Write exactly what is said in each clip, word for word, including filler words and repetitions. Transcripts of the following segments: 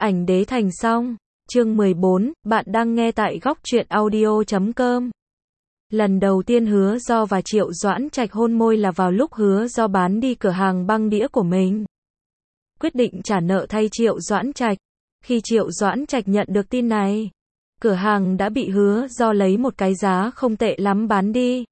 Ảnh đế thành xong. Chương mười bốn, bạn đang nghe tại góc truyện audio chấm com. Lần đầu tiên Hứa Do và Triệu Doãn Trạch hôn môi là vào lúc Hứa Do bán đi cửa hàng băng đĩa của mình. Quyết định trả nợ thay Triệu Doãn Trạch. Khi Triệu Doãn Trạch nhận được tin này, cửa hàng đã bị Hứa Do lấy một cái giá không tệ lắm bán đi.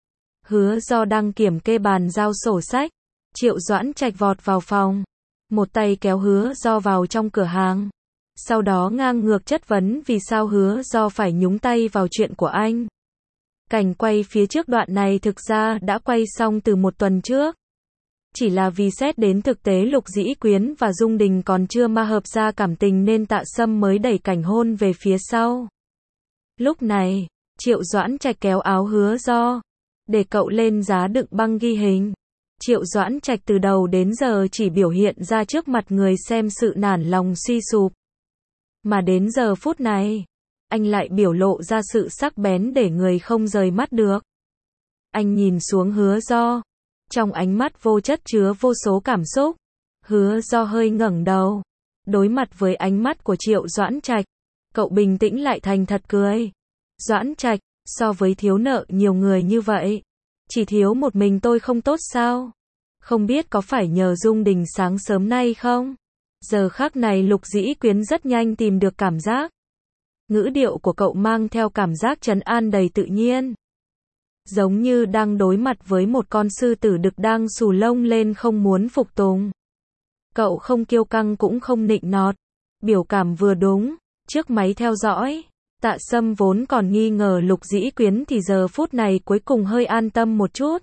Hứa Do đang kiểm kê bàn giao sổ sách, Triệu Doãn Trạch vọt vào phòng, một tay kéo Hứa Do vào trong cửa hàng. Sau đó ngang ngược chất vấn vì sao Hứa Do phải nhúng tay vào chuyện của anh. Cảnh quay phía trước đoạn này thực ra đã quay xong từ một tuần trước. Chỉ là vì xét đến thực tế Lục Dĩ Quyến và Dung Đình còn chưa ma hợp ra cảm tình nên Tạ Sâm mới đẩy cảnh hôn về phía sau. Lúc này, Triệu Doãn Trạch kéo áo Hứa Do, để cậu lên giá đựng băng ghi hình. Triệu Doãn Trạch từ đầu đến giờ chỉ biểu hiện ra trước mặt người xem sự nản lòng suy sụp. Mà đến giờ phút này, anh lại biểu lộ ra sự sắc bén để người không rời mắt được. Anh nhìn xuống Hứa Do, trong ánh mắt vô chất chứa vô số cảm xúc. Hứa Do hơi ngẩng đầu, đối mặt với ánh mắt của Triệu Doãn Trạch, cậu bình tĩnh lại thành thật cười. Doãn Trạch, so với thiếu nợ nhiều người như vậy, chỉ thiếu một mình tôi không tốt sao? Không biết có phải nhờ Dung Đình sáng sớm nay không? Giờ khắc này Lục Dĩ Quyến rất nhanh tìm được cảm giác. Ngữ điệu của cậu mang theo cảm giác trấn an đầy tự nhiên. Giống như đang đối mặt với một con sư tử đực đang xù lông lên không muốn phục tùng. Cậu không kiêu căng cũng không nịnh nọt. Biểu cảm vừa đúng. Trước máy theo dõi, Tạ Sâm vốn còn nghi ngờ Lục Dĩ Quyến thì giờ phút này cuối cùng hơi an tâm một chút.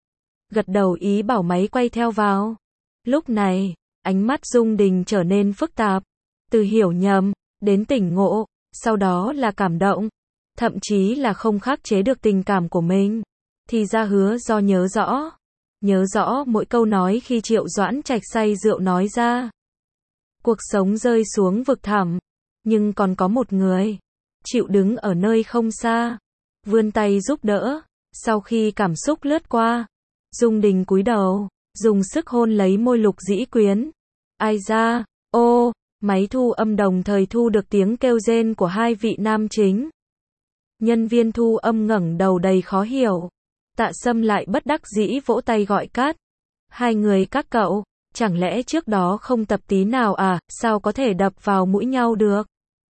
Gật đầu ý bảo máy quay theo vào. Lúc này, ánh mắt Dung Đình trở nên phức tạp. Từ hiểu nhầm, đến tỉnh ngộ, sau đó là cảm động. Thậm chí là không khắc chế được tình cảm của mình. Thì ra Hứa Do nhớ rõ. Nhớ rõ mỗi câu nói khi Triệu Doãn Trạch say rượu nói ra. Cuộc sống rơi xuống vực thẳm. Nhưng còn có một người chịu đứng ở nơi không xa, vươn tay giúp đỡ. Sau khi cảm xúc lướt qua, Dung Đình cúi đầu, dùng sức hôn lấy môi Lục Dĩ Quyến. Ai da, ô, máy thu âm đồng thời thu được tiếng kêu rên của hai vị nam chính. Nhân viên thu âm ngẩng đầu đầy khó hiểu. Tạ Sâm lại bất đắc dĩ vỗ tay gọi cắt. Hai người các cậu, chẳng lẽ trước đó không tập tí nào à, sao có thể đập vào mũi nhau được?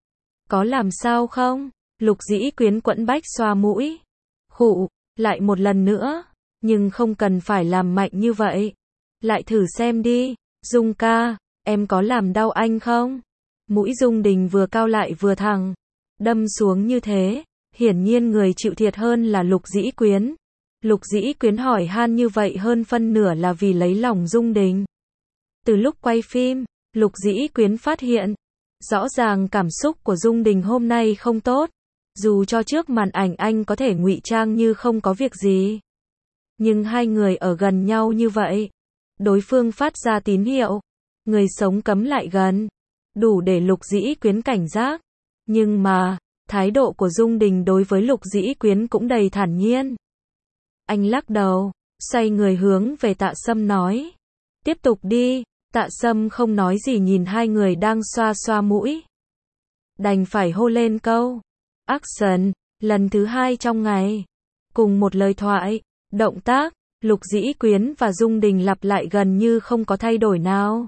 Có làm sao không? Lục Dĩ Quyến quẫn bách xoa mũi. Khụ, lại một lần nữa. Nhưng không cần phải làm mạnh như vậy. Lại thử xem đi. Dung ca, em có làm đau anh không? Mũi Dung Đình vừa cao lại vừa thẳng. Đâm xuống như thế. Hiển nhiên người chịu thiệt hơn là Lục Dĩ Quyến. Lục Dĩ Quyến hỏi han như vậy hơn phân nửa là vì lấy lòng Dung Đình. Từ lúc quay phim, Lục Dĩ Quyến phát hiện, rõ ràng cảm xúc của Dung Đình hôm nay không tốt. Dù cho trước màn ảnh anh có thể ngụy trang như không có việc gì. Nhưng hai người ở gần nhau như vậy. Đối phương phát ra tín hiệu. Người sống cấm lại gần. Đủ để Lục Dĩ Quyến cảnh giác. Nhưng mà, thái độ của Dung Đình đối với Lục Dĩ Quyến cũng đầy thản nhiên. Anh lắc đầu, xoay người hướng về Tạ Sâm nói. Tiếp tục đi. Tạ Sâm không nói gì nhìn hai người đang xoa xoa mũi. Đành phải hô lên câu. Action, lần thứ hai trong ngày. Cùng một lời thoại, động tác, Lục Dĩ Quyến và Dung Đình lặp lại gần như không có thay đổi nào.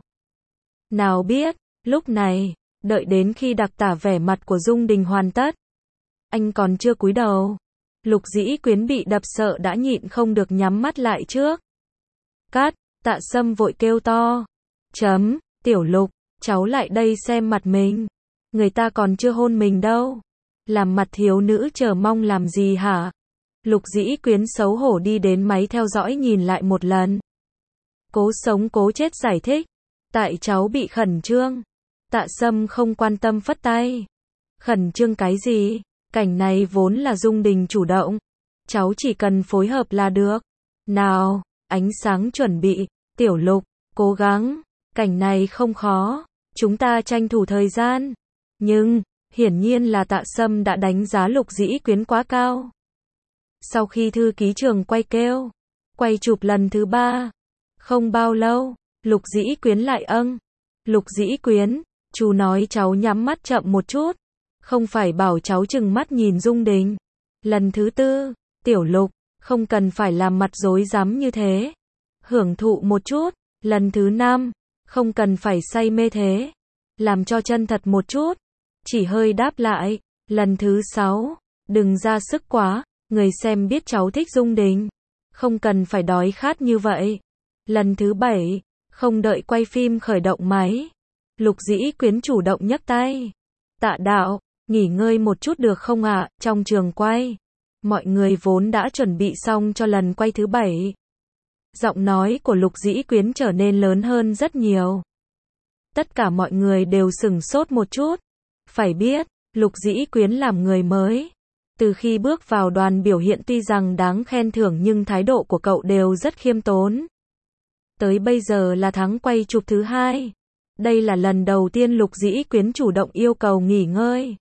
Nào biết, lúc này, đợi đến khi đặc tả vẻ mặt của Dung Đình hoàn tất. Anh còn chưa cúi đầu. Lục Dĩ Quyến bị đập sợ đã nhịn không được nhắm mắt lại trước. Cắt, Tạ Sâm vội kêu to. Chấm, Tiểu Lục, cháu lại đây xem mặt mình. Người ta còn chưa hôn mình đâu. Làm mặt thiếu nữ chờ mong làm gì hả? Lục Dĩ Quyến xấu hổ đi đến máy theo dõi nhìn lại một lần. Cố sống cố chết giải thích. Tại cháu bị khẩn trương. Tạ Sâm không quan tâm phất tay. Khẩn trương cái gì? Cảnh này vốn là Dung Đình chủ động. Cháu chỉ cần phối hợp là được. Nào, ánh sáng chuẩn bị. Tiểu Lục, cố gắng. Cảnh này không khó. Chúng ta tranh thủ thời gian. Nhưng, hiển nhiên là Tạ Sâm đã đánh giá Lục Dĩ Quyến quá cao. Sau khi thư ký trường quay kêu, quay chụp lần thứ ba. Không bao lâu, Lục Dĩ Quyến lại âng. Lục Dĩ Quyến, Chú nói cháu nhắm mắt chậm một chút. Không phải bảo cháu trừng mắt nhìn Dung Đình. Lần thứ tư, Tiểu Lục, không cần phải làm mặt rối rắm như thế. Hưởng thụ một chút. Lần thứ năm, không cần phải say mê thế. Làm cho chân thật một chút. Chỉ hơi đáp lại. Lần thứ sáu, đừng ra sức quá. Người xem biết cháu thích Dung Đình. Không cần phải đói khát như vậy. Lần thứ bảy, không đợi quay phim khởi động máy. Lục Dĩ Quyến chủ động nhấc tay. Tạ đạo, nghỉ ngơi một chút được không ạ? Trong trường quay, mọi người vốn đã chuẩn bị xong cho lần quay thứ bảy. Giọng nói của Lục Dĩ Quyến trở nên lớn hơn rất nhiều. Tất cả mọi người đều sửng sốt một chút. Phải biết, Lục Dĩ Quyến làm người mới. Từ khi bước vào đoàn biểu hiện tuy rằng đáng khen thưởng nhưng thái độ của cậu đều rất khiêm tốn. Tới bây giờ là tháng quay chụp thứ hai. Đây là lần đầu tiên Lục Dĩ Quyến chủ động yêu cầu nghỉ ngơi.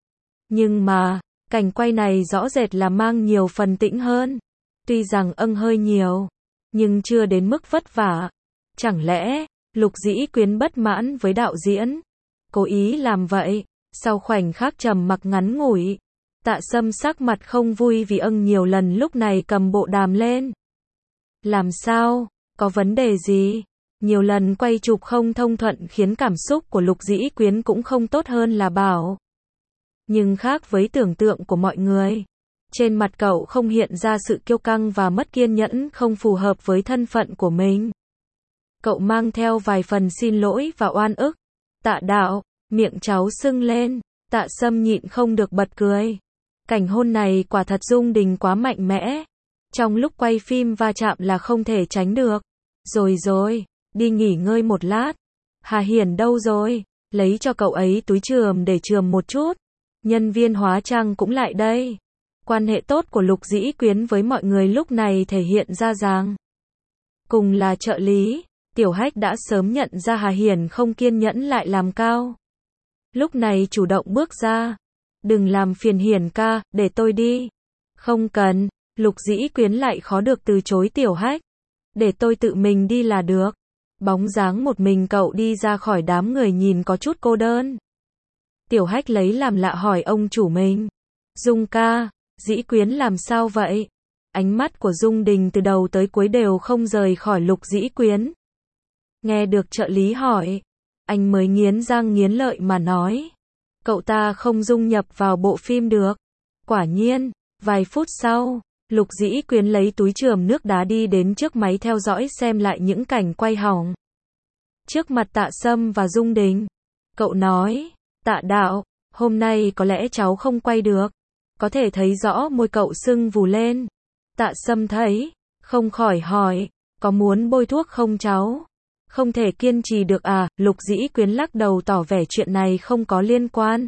Nhưng mà, cảnh quay này rõ rệt là mang nhiều phần tĩnh hơn. Tuy rằng âng hơi nhiều, nhưng chưa đến mức vất vả. Chẳng lẽ, Lục Dĩ Quyến bất mãn với đạo diễn? Cố ý làm vậy. Sau khoảnh khắc trầm mặc ngắn ngủi, Tạ Sâm sắc mặt không vui vì âng nhiều lần lúc này cầm bộ đàm lên. Làm sao? Có vấn đề gì? Nhiều lần quay chụp không thông thuận khiến cảm xúc của Lục Dĩ Quyến cũng không tốt hơn là bảo. Nhưng khác với tưởng tượng của mọi người. Trên mặt cậu không hiện ra sự kiêu căng và mất kiên nhẫn không phù hợp với thân phận của mình. Cậu mang theo vài phần xin lỗi và oan ức. Tạ đạo, miệng cháu sưng lên. Tạ Sâm nhịn không được bật cười. Cảnh hôn này quả thật Dung Đình quá mạnh mẽ. Trong lúc quay phim va chạm là không thể tránh được. Rồi rồi, đi nghỉ ngơi một lát. Hà Hiển đâu rồi? Lấy cho cậu ấy túi chườm để chườm một chút. Nhân viên hóa trang cũng lại đây. Quan hệ tốt của Lục Dĩ Quyến với mọi người lúc này thể hiện ra rằng. Cùng là trợ lý, Tiểu Hách đã sớm nhận ra Hà Hiển không kiên nhẫn lại làm cao. Lúc này chủ động bước ra. Đừng làm phiền Hiển ca, để tôi đi. Không cần, Lục Dĩ Quyến lại khó được từ chối Tiểu Hách. Để tôi tự mình đi là được. Bóng dáng một mình cậu đi ra khỏi đám người nhìn có chút cô đơn. Tiểu Hách lấy làm lạ hỏi ông chủ mình. Dung ca, Dĩ Quyến làm sao vậy? Ánh mắt của Dung Đình từ đầu tới cuối đều không rời khỏi Lục Dĩ Quyến. Nghe được trợ lý hỏi, anh mới nghiến răng nghiến lợi mà nói. Cậu ta không dung nhập vào bộ phim được. Quả nhiên, vài phút sau, Lục Dĩ Quyến lấy túi chườm nước đá đi đến trước máy theo dõi xem lại những cảnh quay hỏng. Trước mặt Tạ Sâm và Dung Đình, cậu nói, Tạ đạo, hôm nay có lẽ cháu không quay được. Có thể thấy rõ môi cậu sưng vù lên. Tạ Sâm thấy, không khỏi hỏi, có muốn bôi thuốc không cháu? Không thể kiên trì được à? Lục Dĩ Quyến lắc đầu tỏ vẻ chuyện này không có liên quan.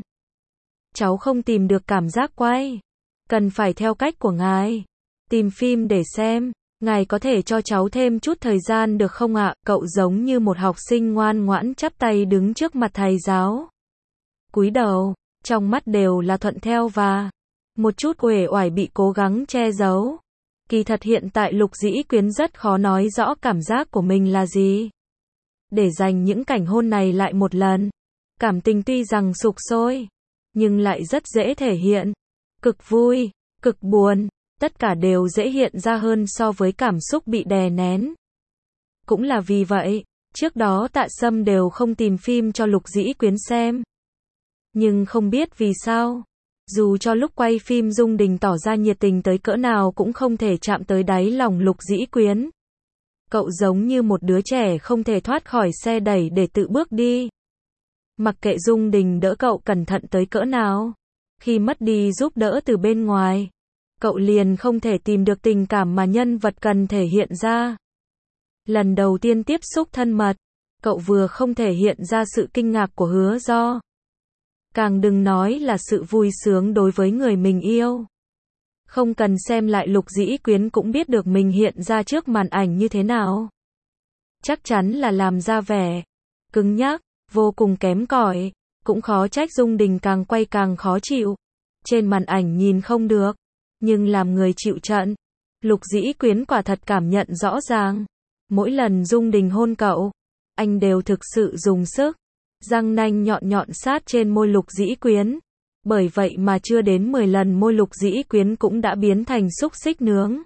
Cháu không tìm được cảm giác quay. Cần phải theo cách của ngài. Tìm phim để xem. Ngài có thể cho cháu thêm chút thời gian được không ạ? Cậu giống như một học sinh ngoan ngoãn chắp tay đứng trước mặt thầy giáo. Cúi đầu, trong mắt đều là thuận theo và một chút uể oải bị cố gắng che giấu. Kỳ thật hiện tại Lục Dĩ Quyến rất khó nói rõ cảm giác của mình là gì. Để dành những cảnh hôn này lại một lần. Cảm tình tuy rằng sục sôi, nhưng lại rất dễ thể hiện. Cực vui, cực buồn, tất cả đều dễ hiện ra hơn so với cảm xúc bị đè nén. Cũng là vì vậy, trước đó Tạ Sâm đều không tìm phim cho Lục Dĩ Quyến xem. Nhưng không biết vì sao, dù cho lúc quay phim Dung Đình tỏ ra nhiệt tình tới cỡ nào cũng không thể chạm tới đáy lòng Lục Dĩ Quyến. Cậu giống như một đứa trẻ không thể thoát khỏi xe đẩy để tự bước đi. Mặc kệ Dung Đình đỡ cậu cẩn thận tới cỡ nào, khi mất đi giúp đỡ từ bên ngoài, cậu liền không thể tìm được tình cảm mà nhân vật cần thể hiện ra. Lần đầu tiên tiếp xúc thân mật, cậu vừa không thể hiện ra sự kinh ngạc của Hứa Do. Càng đừng nói là sự vui sướng đối với người mình yêu. Không cần xem lại Lục Dĩ Quyến cũng biết được mình hiện ra trước màn ảnh như thế nào. Chắc chắn là làm ra vẻ cứng nhắc, vô cùng kém cỏi, cũng khó trách Dung Đình càng quay càng khó chịu. Trên màn ảnh nhìn không được, nhưng làm người chịu trận. Lục Dĩ Quyến quả thật cảm nhận rõ ràng. Mỗi lần Dung Đình hôn cậu, anh đều thực sự dùng sức. răng nanh nhọn nhọn sát trên môi Lục Dĩ Quyến. Bởi vậy mà chưa đến mười lần môi Lục Dĩ Quyến cũng đã biến thành xúc xích nướng.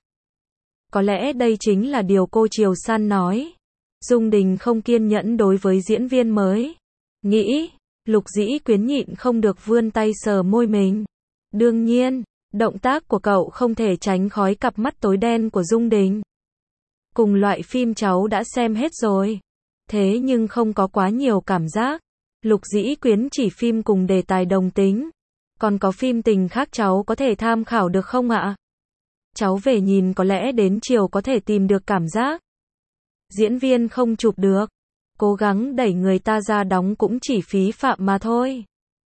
Có lẽ đây chính là điều cô Triều San nói. Dung Đình không kiên nhẫn đối với diễn viên mới. Nghĩ, Lục Dĩ Quyến nhịn không được vươn tay sờ môi mình. Đương nhiên, động tác của cậu không thể tránh khỏi cặp mắt tối đen của Dung Đình. Cùng loại phim cháu đã xem hết rồi. Thế nhưng không có quá nhiều cảm giác. Lục Dĩ Quyến chỉ phim cùng đề tài đồng tính. Còn có phim tình khác cháu có thể tham khảo được không ạ? Cháu về nhìn có lẽ đến chiều có thể tìm được cảm giác. Diễn viên không chụp được. Cố gắng đẩy người ta ra đóng cũng chỉ phí phạm mà thôi.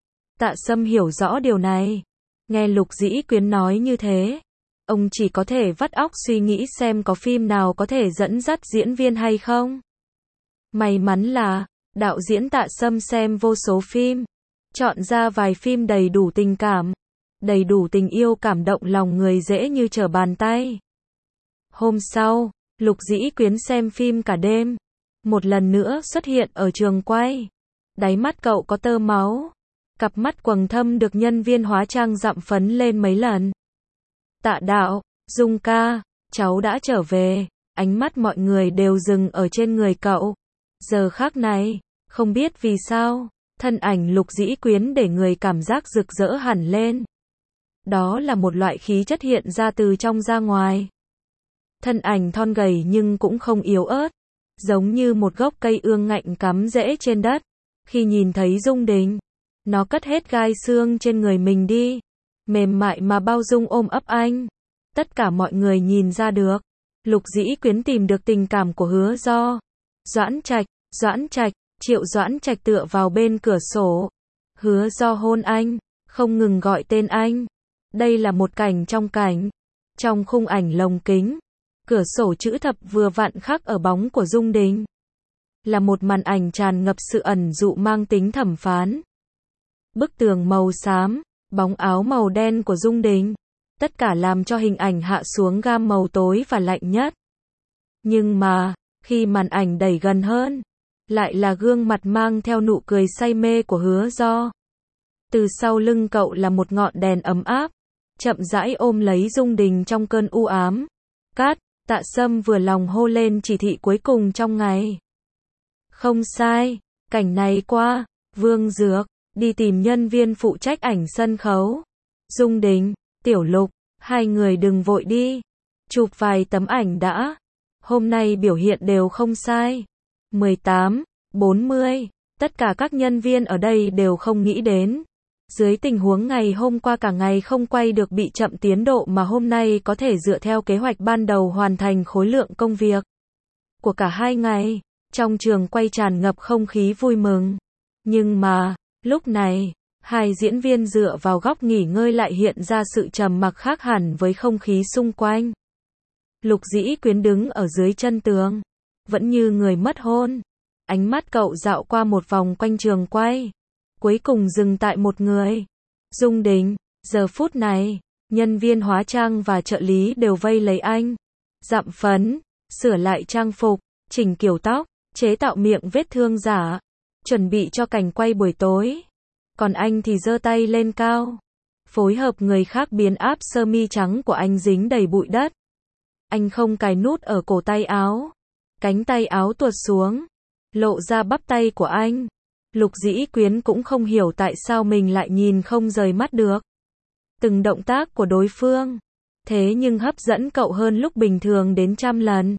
Tạ Sâm hiểu rõ điều này. Nghe Lục Dĩ Quyến nói như thế, ông chỉ có thể vắt óc suy nghĩ xem có phim nào có thể dẫn dắt diễn viên hay không. May mắn là, đạo diễn Tạ Sâm xem vô số phim, chọn ra vài phim đầy đủ tình cảm, đầy đủ tình yêu cảm động lòng người dễ như trở bàn tay. Hôm sau, Lục Dĩ Quyến xem phim cả đêm, một lần nữa xuất hiện ở trường quay. Đáy mắt cậu có tơ máu, cặp mắt quầng thâm được nhân viên hóa trang dặm phấn lên mấy lần. Tạ đạo, Dung ca, cháu đã trở về. Ánh mắt mọi người đều dừng ở trên người cậu. Giờ khắc này, không biết vì sao, thân ảnh Lục Dĩ Quyến để người cảm giác rực rỡ hẳn lên. Đó là một loại khí chất hiện ra từ trong ra ngoài. Thân ảnh thon gầy nhưng cũng không yếu ớt, giống như một gốc cây ương ngạnh cắm rễ trên đất. Khi nhìn thấy Dung Đình, nó cất hết gai xương trên người mình đi, mềm mại mà bao dung ôm ấp anh. Tất cả mọi người nhìn ra được, Lục Dĩ Quyến tìm được tình cảm của Hứa Do. Doãn Trạch, Doãn Trạch, Triệu Doãn Trạch tựa vào bên cửa sổ. Hứa Do hôn anh, không ngừng gọi tên anh. Đây là một cảnh trong cảnh. Trong khung ảnh lồng kính, cửa sổ chữ thập vừa vặn khắc ở bóng của Dung Đình. Là một màn ảnh tràn ngập sự ẩn dụ mang tính thẩm phán. Bức tường màu xám, bóng áo màu đen của Dung Đình, tất cả làm cho hình ảnh hạ xuống gam màu tối và lạnh nhất. Nhưng mà, khi màn ảnh đẩy gần hơn, lại là gương mặt mang theo nụ cười say mê của Hứa Do. Từ sau lưng cậu là một ngọn đèn ấm áp, chậm rãi ôm lấy Dung Đình trong cơn u ám. Cát, Tạ Sâm vừa lòng hô lên chỉ thị cuối cùng trong ngày. Không sai, cảnh này qua, Vương Dược đi tìm nhân viên phụ trách ảnh sân khấu. Dung Đình, Tiểu Lục, hai người đừng vội đi. Chụp vài tấm ảnh đã. Hôm nay biểu hiện đều không sai. mười tám, bốn mươi, tất cả các nhân viên ở đây đều không nghĩ đến. Dưới tình huống ngày hôm qua cả ngày không quay được bị chậm tiến độ mà hôm nay có thể dựa theo kế hoạch ban đầu hoàn thành khối lượng công việc của cả hai ngày. Trong trường quay tràn ngập không khí vui mừng. Nhưng mà, lúc này, hai diễn viên dựa vào góc nghỉ ngơi lại hiện ra sự trầm mặc khác hẳn với không khí xung quanh. Lục Dĩ Quyến đứng ở dưới chân tường, vẫn như người mất hôn. Ánh mắt cậu dạo qua một vòng quanh trường quay, cuối cùng dừng tại một người. Dung Đình. Giờ phút này, nhân viên hóa trang và trợ lý đều vây lấy anh, dặm phấn, sửa lại trang phục, chỉnh kiểu tóc, chế tạo miệng vết thương giả, chuẩn bị cho cảnh quay buổi tối. Còn anh thì giơ tay lên cao, phối hợp người khác biến áp sơ mi trắng của anh dính đầy bụi đất. Anh không cài nút ở cổ tay áo, cánh tay áo tuột xuống, lộ ra bắp tay của anh. Lục Dĩ Quyến cũng không hiểu tại sao mình lại nhìn không rời mắt được từng động tác của đối phương, thế nhưng hấp dẫn cậu hơn lúc bình thường đến trăm lần.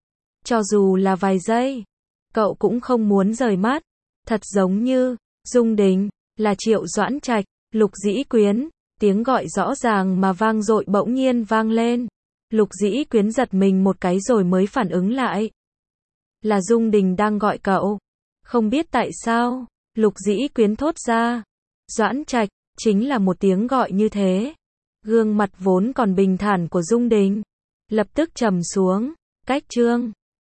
Cho dù là vài giây, cậu cũng không muốn rời mắt. Thật giống như, Dung Đình, là Triệu Doãn Trạch, Lục Dĩ Quyến, tiếng gọi rõ ràng mà vang dội bỗng nhiên vang lên. Lục Dĩ Quyến giật mình một cái rồi mới phản ứng lại. Là Dung Đình đang gọi cậu. Không biết tại sao, Lục Dĩ Quyến thốt ra. Doãn Trạch, chính là một tiếng gọi như thế. Gương mặt vốn còn bình thản của Dung Đình lập tức trầm xuống. Cách chương